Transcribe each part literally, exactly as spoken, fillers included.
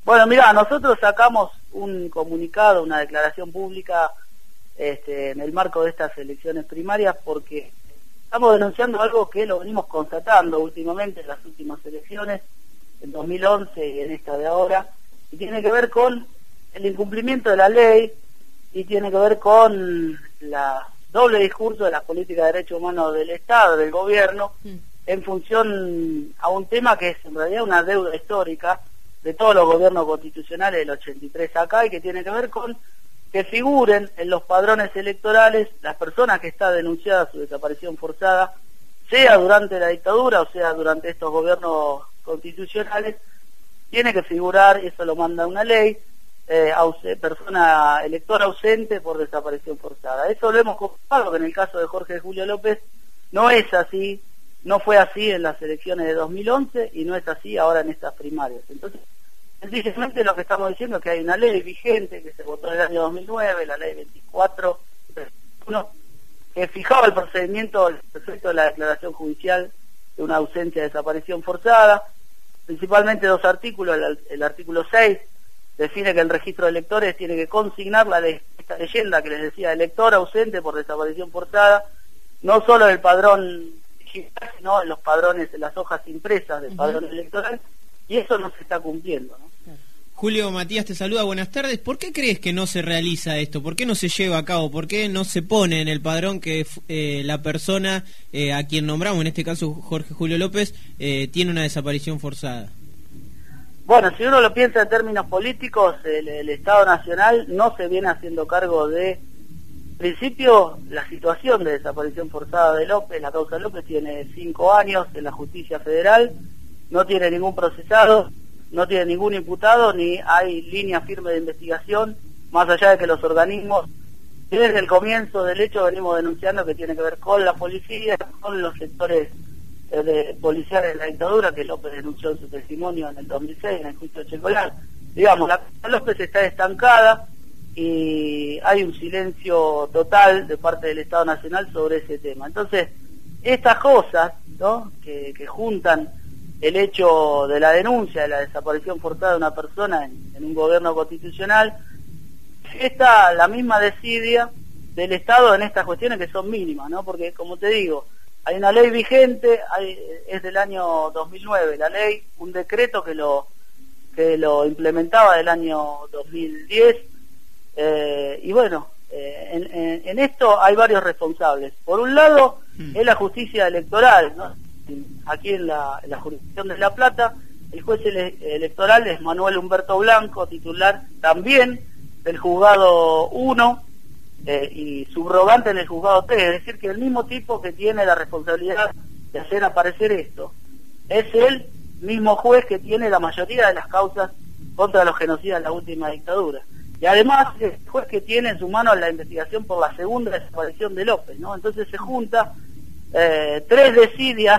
Bueno, mirá, nosotros sacamos un comunicado, una declaración pública este, en el marco de estas elecciones primarias porque estamos denunciando algo que lo venimos constatando últimamente en las últimas elecciones, en dos mil once y en esta de ahora, y tiene que ver con el incumplimiento de la ley y tiene que ver con la doble discurso de las políticas de derechos humanos del Estado, del gobierno, mm. en función a un tema que es en realidad una deuda histórica de todos los gobiernos constitucionales del ochenta y tres acá, y que tiene que ver con que figuren en los padrones electorales las personas que está denunciada su desaparición forzada, sea durante la dictadura o sea durante estos gobiernos constitucionales. Tiene que figurar, y eso lo manda una ley, eh, persona electora ausente por desaparición forzada. Eso lo hemos comprobado, que en el caso de Jorge Julio López no es así, no fue así en las elecciones de dos mil once y no es así ahora en estas primarias. Entonces, sencillamente lo que estamos diciendo es que hay una ley vigente que se votó en el año dos mil nueve, la ley veinticuatro uno, que fijaba el procedimiento al efecto de la declaración judicial de una ausencia de desaparición forzada, principalmente dos artículos. El, el artículo seis define que el registro de electores tiene que consignar la de esta leyenda que les decía, elector ausente por desaparición forzada, no solo en el padrón digital, sino en los padrones, en las hojas impresas del padrón uh-huh. electoral, y eso no se está cumpliendo, ¿no? Julio, Matías te saluda, buenas tardes. ¿Por qué crees que no se realiza esto? ¿Por qué no se lleva a cabo? ¿Por qué no se pone en el padrón que eh, la persona eh, a quien nombramos, en este caso Jorge Julio López, eh, tiene una desaparición forzada? Bueno, si uno lo piensa en términos políticos, el, el Estado Nacional no se viene haciendo cargo de, en principio, la situación de desaparición forzada de López. La causa López tiene cinco años en la justicia federal, no tiene ningún procesado, no tiene ningún imputado, ni hay línea firme de investigación, más allá de que los organismos, desde el comienzo del hecho venimos denunciando que tiene que ver con la policía, con los sectores eh, de, policiales de la dictadura, que López denunció en su testimonio en el dos mil seis, en el juicio Checolán. Digamos, la causa López está estancada y hay un silencio total de parte del Estado Nacional sobre ese tema. Entonces, estas cosas, ¿no?, que, que juntan el hecho de la denuncia de la desaparición forzada de una persona en, en un gobierno constitucional, está la misma desidia del Estado en estas cuestiones que son mínimas, ¿no? Porque, como te digo, hay una ley vigente, hay, es del año dos mil nueve la ley, un decreto que lo que lo implementaba del año dos mil diez, eh, y bueno, eh, en, en, en esto hay varios responsables. Por un lado, mm. es la justicia electoral, ¿no? Aquí en la, en la jurisdicción de La Plata, el juez ele electoral es Manuel Humberto Blanco, titular también del juzgado uno eh, y subrogante en el juzgado tres, es decir, que el mismo tipo que tiene la responsabilidad de hacer aparecer esto es el mismo juez que tiene la mayoría de las causas contra los genocidas de la última dictadura. Y además es el juez que tiene en su mano la investigación por la segunda desaparición de López, ¿no? Entonces se junta eh, tres desidias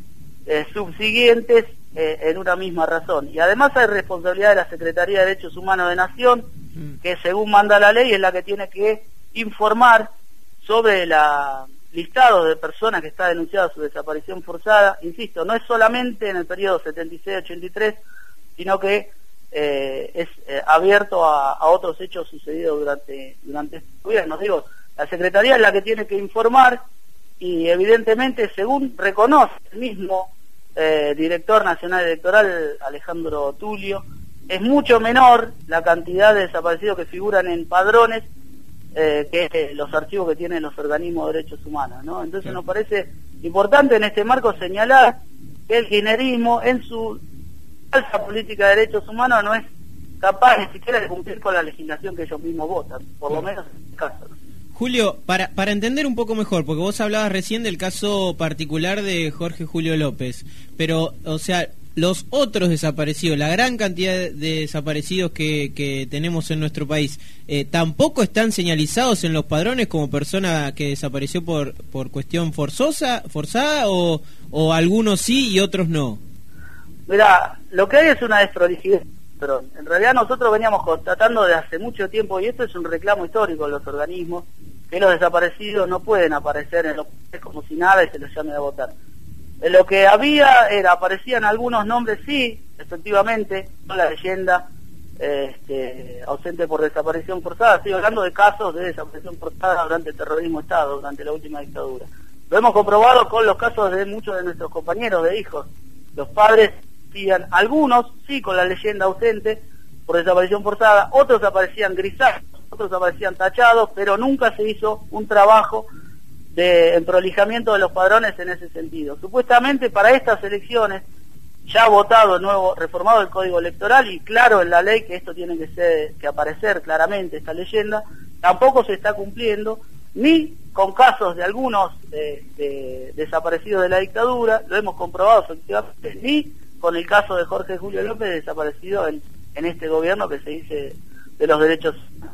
Eh, subsiguientes eh, en una misma razón. Y además hay responsabilidad de la Secretaría de Derechos Humanos de Nación, mm. que según manda la ley es la que tiene que informar sobre la listado de personas que está denunciada su desaparición forzada. Insisto, no es solamente en el periodo setenta y seis ochenta y tres, sino que eh, es eh, abierto a, a otros hechos sucedidos durante, durante este gobierno. Digo, la Secretaría es la que tiene que informar, y evidentemente, según reconoce el mismo eh, director nacional electoral, Alejandro Tulio, es mucho menor la cantidad de desaparecidos que figuran en padrones eh, que eh, los archivos que tienen los organismos de derechos humanos, ¿no? Entonces sí. Nos parece importante en este marco señalar que el kirchnerismo, en su falsa política de derechos humanos, no es capaz ni siquiera de cumplir con la legislación que ellos mismos votan, por lo menos en este caso, ¿no? Julio, para, para entender un poco mejor, porque vos hablabas recién del caso particular de Jorge Julio López, pero, o sea, los otros desaparecidos, la gran cantidad de desaparecidos que, que tenemos en nuestro país, eh, ¿tampoco están señalizados en los padrones como persona que desapareció por, por cuestión forzosa, forzada, o, o algunos sí y otros no? Mirá, lo que hay es una desprolijidad. Pero en realidad nosotros veníamos constatando desde hace mucho tiempo, y esto es un reclamo histórico de los organismos, que los desaparecidos no pueden aparecer en los papeles como si nada y se los llame a votar. En lo que había era, aparecían algunos nombres, sí, efectivamente, con la leyenda este, ausente por desaparición forzada. Estoy hablando de casos de desaparición forzada durante el terrorismo de Estado, durante la última dictadura. Lo hemos comprobado con los casos de muchos de nuestros compañeros de hijos. Los padres decían, algunos sí con la leyenda ausente por desaparición forzada, otros aparecían grisados, otros aparecían tachados, pero nunca se hizo un trabajo de emprolijamiento de los padrones en ese sentido. Supuestamente para estas elecciones, ya votado el nuevo, reformado el Código Electoral y claro en la ley que esto tiene que ser, que aparecer claramente esta leyenda, tampoco se está cumpliendo, ni con casos de algunos de, de, desaparecidos de la dictadura, lo hemos comprobado efectivamente, ni con el caso de Jorge Julio López desaparecido en, en este gobierno que se dice de los derechos humanos.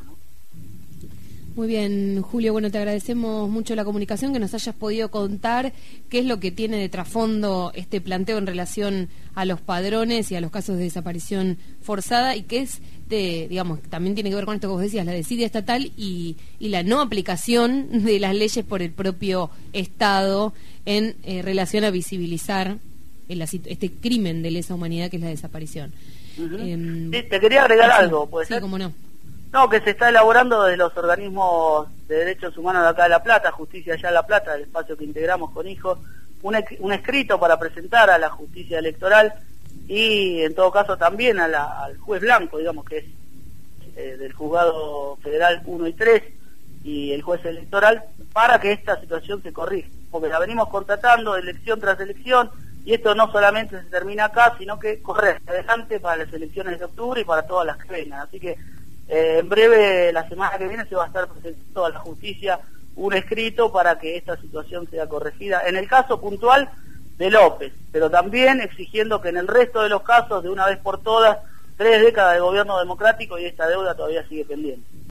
Muy bien, Julio, bueno, te agradecemos mucho la comunicación, que nos hayas podido contar qué es lo que tiene de trasfondo este planteo en relación a los padrones y a los casos de desaparición forzada, y que es, de, digamos, también tiene que ver con esto que vos decías, la desidia estatal y, y la no aplicación de las leyes por el propio Estado en eh, relación a visibilizar el, este crimen de lesa humanidad que es la desaparición. Uh-huh. eh, sí, te quería agregar sí, algo, ¿puede sí, ser? cómo no. No, que se está elaborando de los organismos de derechos humanos de acá de La Plata, Justicia Allá de La Plata, el espacio que integramos con hijos, un, un escrito para presentar a la justicia electoral y en todo caso también a la, al juez blanco, digamos que es eh, del juzgado federal uno y tres y el juez electoral, para que esta situación se corrija, porque la venimos contratando elección tras elección y esto no solamente se termina acá, sino que corre adelante para las elecciones de octubre y para todas las que vengan, así que Eh, en breve, la semana que viene, se va a estar presentando a la justicia un escrito para que esta situación sea corregida, en el caso puntual de López, pero también exigiendo que en el resto de los casos, de una vez por todas, tres décadas de gobierno democrático y esta deuda todavía sigue pendiente.